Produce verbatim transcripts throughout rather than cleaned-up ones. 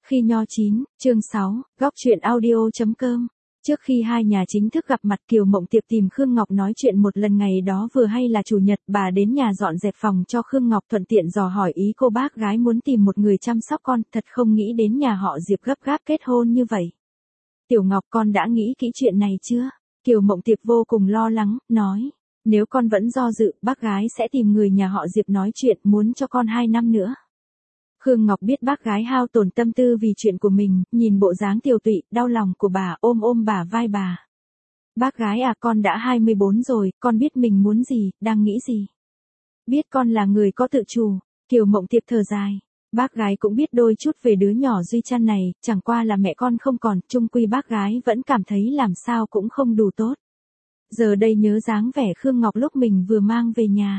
Khi nho chín, chương sáu, góc chuyện audio.com. Trước khi hai nhà chính thức gặp mặt, Kiều Mộng Tiệp tìm Khương Ngọc nói chuyện một lần. Ngày đó vừa hay là chủ nhật, bà đến nhà dọn dẹp phòng cho Khương Ngọc, thuận tiện dò hỏi ý cô bác gái muốn tìm một người chăm sóc con. Thật không nghĩ đến nhà họ Diệp gấp gáp kết hôn như vậy. Tiểu Ngọc, con đã nghĩ kỹ chuyện này chưa? Kiều Mộng Tiệp vô cùng lo lắng, nói. Nếu con vẫn do dự, bác gái sẽ tìm người nhà họ Diệp nói chuyện, muốn cho con hai năm nữa. Khương Ngọc biết bác gái hao tổn tâm tư vì chuyện của mình, nhìn bộ dáng tiều tụy, đau lòng của bà, ôm ôm bả vai bà. Bác gái à, con đã hai mươi bốn rồi, con biết mình muốn gì, đang nghĩ gì. Biết con là người có tự chủ. Kiều Mộng Tiệp thở dài. Bác gái cũng biết đôi chút về đứa nhỏ Duy Trăn này, chẳng qua là mẹ con không còn, chung quy bác gái vẫn cảm thấy làm sao cũng không đủ tốt. Giờ đây nhớ dáng vẻ Khương Ngọc lúc mình vừa mang về nhà.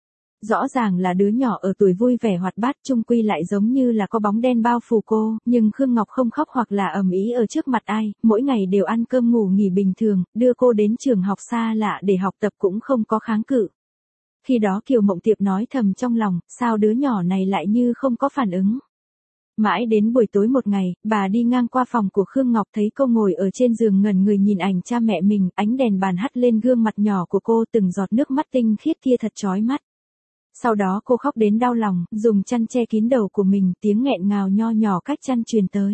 Rõ ràng là đứa nhỏ ở tuổi vui vẻ hoạt bát, chung quy lại giống như là có bóng đen bao phủ cô, nhưng Khương Ngọc không khóc hoặc là ầm ĩ ở trước mặt ai, mỗi ngày đều ăn cơm ngủ nghỉ bình thường, đưa cô đến trường học xa lạ để học tập cũng không có kháng cự. Khi đó Kiều Mộng Tiệp nói thầm trong lòng, sao đứa nhỏ này lại như không có phản ứng. Mãi đến buổi tối một ngày, bà đi ngang qua phòng của Khương Ngọc thấy cô ngồi ở trên giường ngẩn người nhìn ảnh cha mẹ mình, ánh đèn bàn hắt lên gương mặt nhỏ của cô, từng giọt nước mắt tinh khiết kia thật chói mắt. Sau đó cô khóc đến đau lòng, dùng chăn che kín đầu của mình, tiếng nghẹn ngào nho nhỏ cách chăn truyền tới.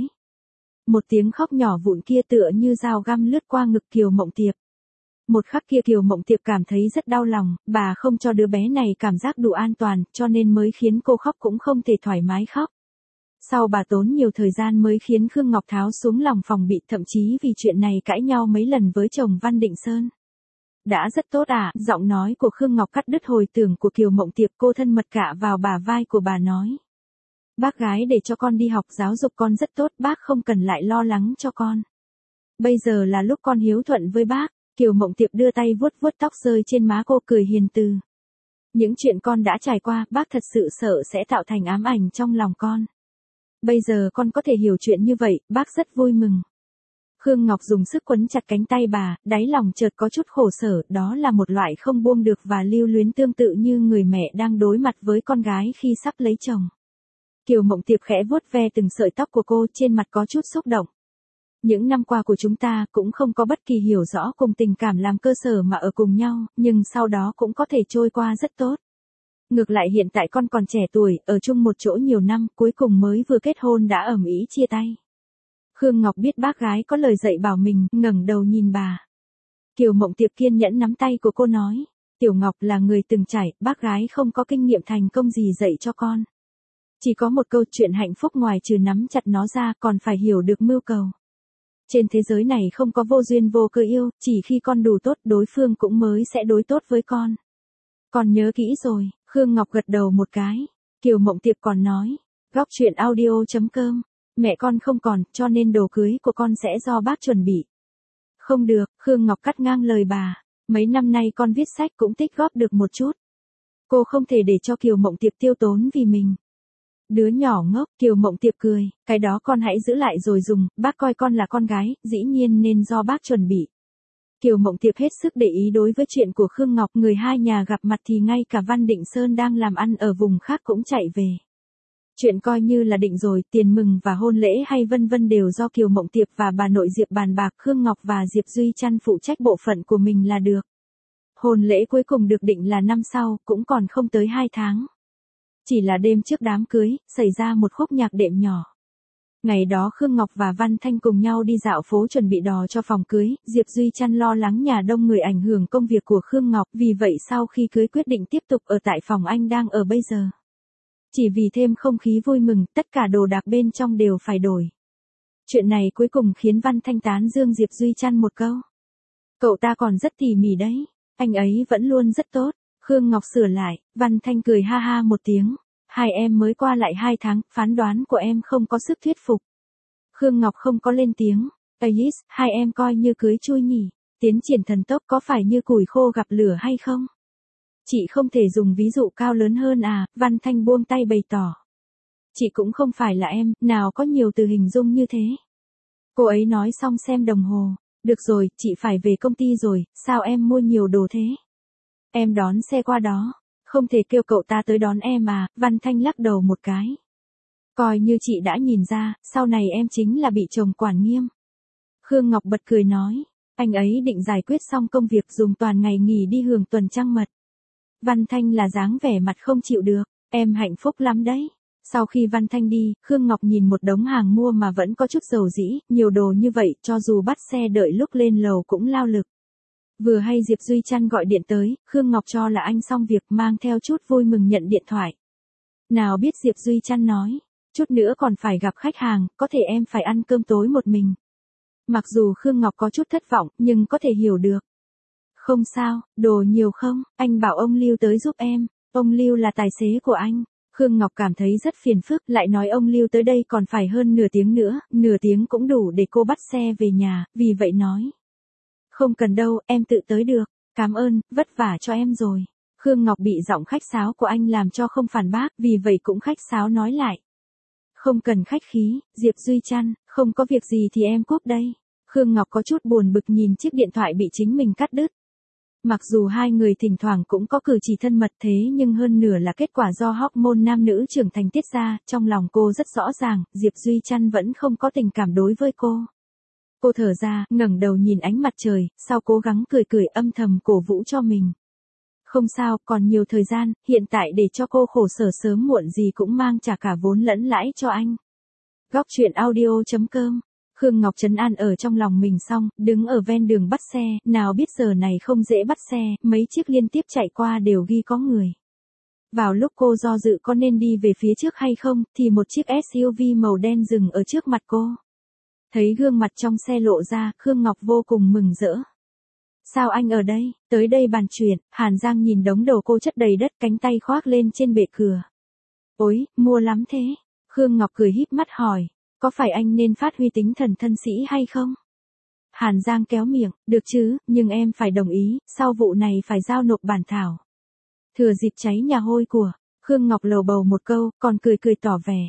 Một tiếng khóc nhỏ vụn kia tựa như dao găm lướt qua ngực Kiều Mộng Tiệp. Một khắc kia Kiều Mộng Tiệp cảm thấy rất đau lòng, bà không cho đứa bé này cảm giác đủ an toàn, cho nên mới khiến cô khóc cũng không thể thoải mái khóc. Sau bà tốn nhiều thời gian mới khiến Khương Ngọc tháo xuống lòng phòng bị, thậm chí vì chuyện này cãi nhau mấy lần với chồng Văn Định Sơn. Đã rất tốt à, giọng nói của Khương Ngọc cắt đứt hồi tưởng của Kiều Mộng Tiệp, cô thân mật cạ vào bả vai của bà nói. Bác gái để cho con đi học giáo dục con rất tốt, bác không cần lại lo lắng cho con. Bây giờ là lúc con hiếu thuận với bác. Kiều Mộng Tiệp đưa tay vuốt vuốt tóc rơi trên má cô, cười hiền từ. Những chuyện con đã trải qua, bác thật sự sợ sẽ tạo thành ám ảnh trong lòng con. Bây giờ con có thể hiểu chuyện như vậy, bác rất vui mừng. Khương Ngọc dùng sức quấn chặt cánh tay bà, đáy lòng chợt có chút khổ sở, đó là một loại không buông được và lưu luyến tương tự như người mẹ đang đối mặt với con gái khi sắp lấy chồng. Kiều Mộng Tiệp khẽ vuốt ve từng sợi tóc của cô, trên mặt có chút xúc động. Những năm qua của chúng ta cũng không có bất kỳ hiểu rõ cùng tình cảm làm cơ sở mà ở cùng nhau, nhưng sau đó cũng có thể trôi qua rất tốt. Ngược lại hiện tại con còn trẻ tuổi, ở chung một chỗ nhiều năm, cuối cùng mới vừa kết hôn đã ầm ĩ chia tay. Khương Ngọc biết bác gái có lời dạy bảo mình, ngẩng đầu nhìn bà. Kiều Mộng Tiệp kiên nhẫn nắm tay của cô nói, Tiểu Ngọc là người từng trải, bác gái không có kinh nghiệm thành công gì dạy cho con. Chỉ có một câu chuyện hạnh phúc ngoài trừ nắm chặt nó ra, còn phải hiểu được mưu cầu. Trên thế giới này không có vô duyên vô cơ yêu, chỉ khi con đủ tốt, đối phương cũng mới sẽ đối tốt với con. Con nhớ kỹ rồi. Khương Ngọc gật đầu một cái. Kiều Mộng Tiệp còn nói, góc chuyện audio.com. Mẹ con không còn, cho nên đồ cưới của con sẽ do bác chuẩn bị. Không được, Khương Ngọc cắt ngang lời bà. Mấy năm nay con viết sách cũng tích góp được một chút. Cô không thể để cho Kiều Mộng Tiệp tiêu tốn vì mình. Đứa nhỏ ngốc, Kiều Mộng Tiệp cười, cái đó con hãy giữ lại rồi dùng, bác coi con là con gái, dĩ nhiên nên do bác chuẩn bị. Kiều Mộng Tiệp hết sức để ý đối với chuyện của Khương Ngọc, người hai nhà gặp mặt thì ngay cả Văn Định Sơn đang làm ăn ở vùng khác cũng chạy về. Chuyện coi như là định rồi, tiền mừng và hôn lễ hay vân vân đều do Kiều Mộng Tiệp và bà nội Diệp bàn bạc, Khương Ngọc và Diệp Duy Trăn phụ trách bộ phận của mình là được. Hôn lễ cuối cùng được định là năm sau, cũng còn không tới hai tháng. Chỉ là đêm trước đám cưới, xảy ra một khúc nhạc đệm nhỏ. Ngày đó Khương Ngọc và Văn Thanh cùng nhau đi dạo phố chuẩn bị đò cho phòng cưới, Diệp Duy Trăn lo lắng nhà đông người ảnh hưởng công việc của Khương Ngọc, vì vậy sau khi cưới quyết định tiếp tục ở tại phòng anh đang ở bây giờ. Chỉ vì thêm không khí vui mừng, tất cả đồ đạc bên trong đều phải đổi. Chuyện này cuối cùng khiến Văn Thanh tán dương Diệp Duy Trăn một câu. Cậu ta còn rất tỉ mỉ đấy, anh ấy vẫn luôn rất tốt. Khương Ngọc sửa lại, Văn Thanh cười ha ha một tiếng. Hai em mới qua lại hai tháng, phán đoán của em không có sức thuyết phục. Khương Ngọc không có lên tiếng. Ais, hai em coi như cưới chui nhỉ. Tiến triển thần tốc có phải như củi khô gặp lửa hay không? Chị không thể dùng ví dụ cao lớn hơn à, Văn Thanh buông tay bày tỏ. Chị cũng không phải là em, nào có nhiều từ hình dung như thế. Cô ấy nói xong xem đồng hồ. Được rồi, chị phải về công ty rồi, sao em mua nhiều đồ thế? Em đón xe qua đó. Không thể kêu cậu ta tới đón em à, Văn Thanh lắc đầu một cái. Coi như chị đã nhìn ra, sau này em chính là bị chồng quản nghiêm. Khương Ngọc bật cười nói, anh ấy định giải quyết xong công việc dùng toàn ngày nghỉ đi hưởng tuần trăng mật. Văn Thanh là dáng vẻ mặt không chịu được, em hạnh phúc lắm đấy. Sau khi Văn Thanh đi, Khương Ngọc nhìn một đống hàng mua mà vẫn có chút dầu dĩ, nhiều đồ như vậy, cho dù bắt xe đợi lúc lên lầu cũng lao lực. Vừa hay Diệp Duy Trăn gọi điện tới, Khương Ngọc cho là anh xong việc mang theo chút vui mừng nhận điện thoại. Nào biết Diệp Duy Trăn nói, chút nữa còn phải gặp khách hàng, có thể em phải ăn cơm tối một mình. Mặc dù Khương Ngọc có chút thất vọng, nhưng có thể hiểu được. Không sao, đồ nhiều không, anh bảo ông Lưu tới giúp em, ông Lưu là tài xế của anh. Khương Ngọc cảm thấy rất phiền phức, lại nói ông Lưu tới đây còn phải hơn nửa tiếng nữa, nửa tiếng cũng đủ để cô bắt xe về nhà, vì vậy nói. Không cần đâu, em tự tới được, cảm ơn, vất vả cho em rồi. Khương Ngọc bị giọng khách sáo của anh làm cho không phản bác, vì vậy cũng khách sáo nói lại. Không cần khách khí, Diệp Duy Trăn, không có việc gì thì em cúp đây. Khương Ngọc có chút buồn bực nhìn chiếc điện thoại bị chính mình cắt đứt. Mặc dù hai người thỉnh thoảng cũng có cử chỉ thân mật thế nhưng hơn nửa là kết quả do hormone nam nữ trưởng thành tiết ra, trong lòng cô rất rõ ràng, Diệp Duy Trăn vẫn không có tình cảm đối với cô. Cô thở ra, ngẩng đầu nhìn ánh mặt trời, sau cố gắng cười cười âm thầm cổ vũ cho mình. Không sao, còn nhiều thời gian, hiện tại để cho cô khổ sở sớm muộn gì cũng mang trả cả vốn lẫn lãi cho anh. Góc truyện audio chấm com. Khương Ngọc trấn an ở trong lòng mình xong, đứng ở ven đường bắt xe, nào biết giờ này không dễ bắt xe, mấy chiếc liên tiếp chạy qua đều ghi có người. Vào lúc cô do dự có nên đi về phía trước hay không, thì một chiếc ét u vê màu đen dừng ở trước mặt cô. Thấy gương mặt trong xe lộ ra, Khương Ngọc vô cùng mừng rỡ. Sao anh ở đây, tới đây bàn chuyện, Hàn Giang nhìn đống đồ cô chất đầy đất, cánh tay khoác lên trên bệ cửa. Ôi, mua lắm thế. Khương Ngọc cười híp mắt hỏi, có phải anh nên phát huy tính thần thân sĩ hay không? Hàn Giang kéo miệng, được chứ, nhưng em phải đồng ý, sau vụ này phải giao nộp bản thảo. Thừa dịp cháy nhà hôi của, Khương Ngọc lầu bầu một câu, còn cười cười tỏ vẻ.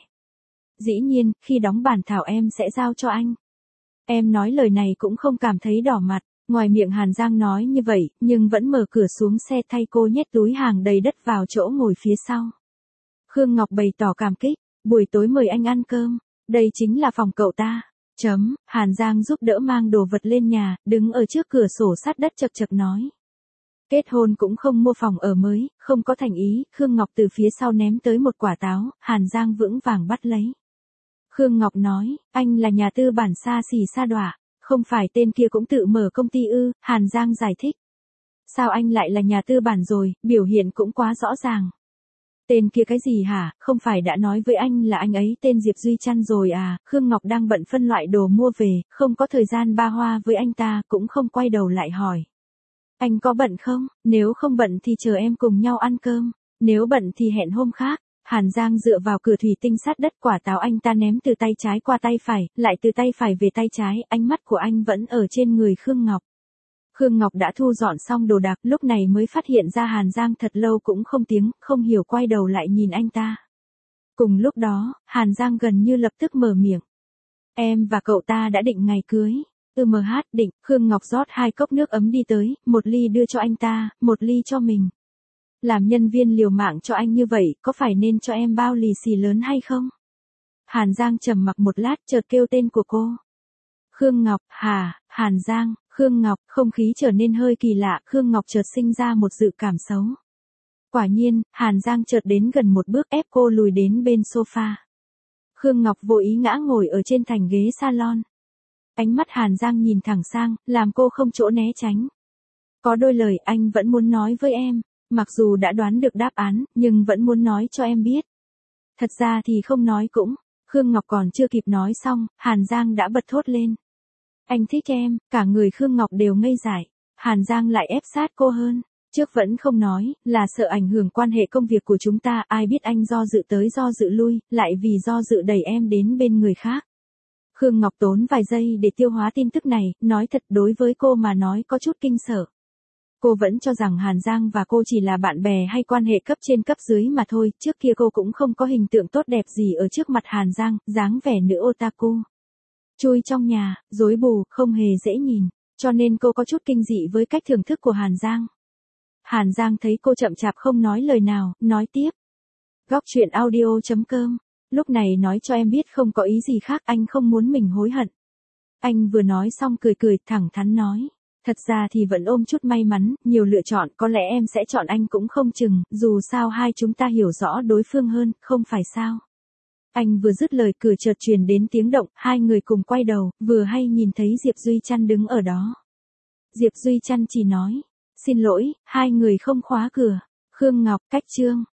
Dĩ nhiên, khi đóng bản thảo em sẽ giao cho anh. Em nói lời này cũng không cảm thấy đỏ mặt, ngoài miệng Hàn Giang nói như vậy, nhưng vẫn mở cửa xuống xe thay cô nhét túi hàng đầy đất vào chỗ ngồi phía sau. Khương Ngọc bày tỏ cảm kích, buổi tối mời anh ăn cơm, đây chính là phòng cậu ta. Chấm, Hàn Giang giúp đỡ mang đồ vật lên nhà, đứng ở trước cửa sổ sát đất chật chật nói. Kết hôn cũng không mua phòng ở mới, không có thành ý, Khương Ngọc từ phía sau ném tới một quả táo, Hàn Giang vững vàng bắt lấy. Khương Ngọc nói, anh là nhà tư bản xa xỉ sa đọa, không phải tên kia cũng tự mở công ty ư, Hàn Giang giải thích. Sao anh lại là nhà tư bản rồi, biểu hiện cũng quá rõ ràng. Tên kia cái gì hả, không phải đã nói với anh là anh ấy tên Diệp Duy Trăn rồi à, Khương Ngọc đang bận phân loại đồ mua về, không có thời gian ba hoa với anh ta, cũng không quay đầu lại hỏi. Anh có bận không, nếu không bận thì chờ em cùng nhau ăn cơm, nếu bận thì hẹn hôm khác. Hàn Giang dựa vào cửa thủy tinh sát đất, quả táo anh ta ném từ tay trái qua tay phải, lại từ tay phải về tay trái, ánh mắt của anh vẫn ở trên người Khương Ngọc. Khương Ngọc đã thu dọn xong đồ đạc, lúc này mới phát hiện ra Hàn Giang thật lâu cũng không tiếng, không hiểu quay đầu lại nhìn anh ta. Cùng lúc đó, Hàn Giang gần như lập tức mở miệng. Em và cậu ta đã định ngày cưới. Ừ mh định, Khương Ngọc rót hai cốc nước ấm đi tới, một ly đưa cho anh ta, một ly cho mình. Làm nhân viên liều mạng cho anh như vậy, có phải nên cho em bao lì xì lớn hay không? Hàn Giang trầm mặc một lát, chợt kêu tên của cô. Khương Ngọc, hà, Hàn Giang, Khương Ngọc, không khí trở nên hơi kỳ lạ, Khương Ngọc chợt sinh ra một dự cảm xấu. Quả nhiên, Hàn Giang chợt đến gần một bước ép cô lùi đến bên sofa. Khương Ngọc vô ý ngã ngồi ở trên thành ghế salon. Ánh mắt Hàn Giang nhìn thẳng sang, làm cô không chỗ né tránh. Có đôi lời anh vẫn muốn nói với em, mặc dù đã đoán được đáp án, nhưng vẫn muốn nói cho em biết. Thật ra thì không nói cũng, Khương Ngọc còn chưa kịp nói xong, Hàn Giang đã bật thốt lên. Anh thích em, cả người Khương Ngọc đều ngây dại, Hàn Giang lại ép sát cô hơn. Trước vẫn không nói, là sợ ảnh hưởng quan hệ công việc của chúng ta, ai biết anh do dự tới do dự lui, lại vì do dự đẩy em đến bên người khác. Khương Ngọc tốn vài giây để tiêu hóa tin tức này, nói thật đối với cô mà nói có chút kinh sợ. Cô vẫn cho rằng Hàn Giang và cô chỉ là bạn bè hay quan hệ cấp trên cấp dưới mà thôi, trước kia cô cũng không có hình tượng tốt đẹp gì ở trước mặt Hàn Giang, dáng vẻ nữ otaku. Chui trong nhà, rối bù, không hề dễ nhìn, cho nên cô có chút kinh dị với cách thưởng thức của Hàn Giang. Hàn Giang thấy cô chậm chạp không nói lời nào, nói tiếp. Góc truyện audio chấm com Lúc này nói cho em biết không có ý gì khác, anh không muốn mình hối hận. Anh vừa nói xong cười cười, thẳng thắn nói. Thật ra thì vẫn ôm chút may mắn, nhiều lựa chọn, có lẽ em sẽ chọn anh cũng không chừng, dù sao hai chúng ta hiểu rõ đối phương hơn, không phải sao. Anh vừa dứt lời cửa chợt truyền đến tiếng động, hai người cùng quay đầu, vừa hay nhìn thấy Diệp Duy Trăn đứng ở đó. Diệp Duy Trăn chỉ nói, xin lỗi, hai người không khóa cửa. Khương Ngọc, cách chương.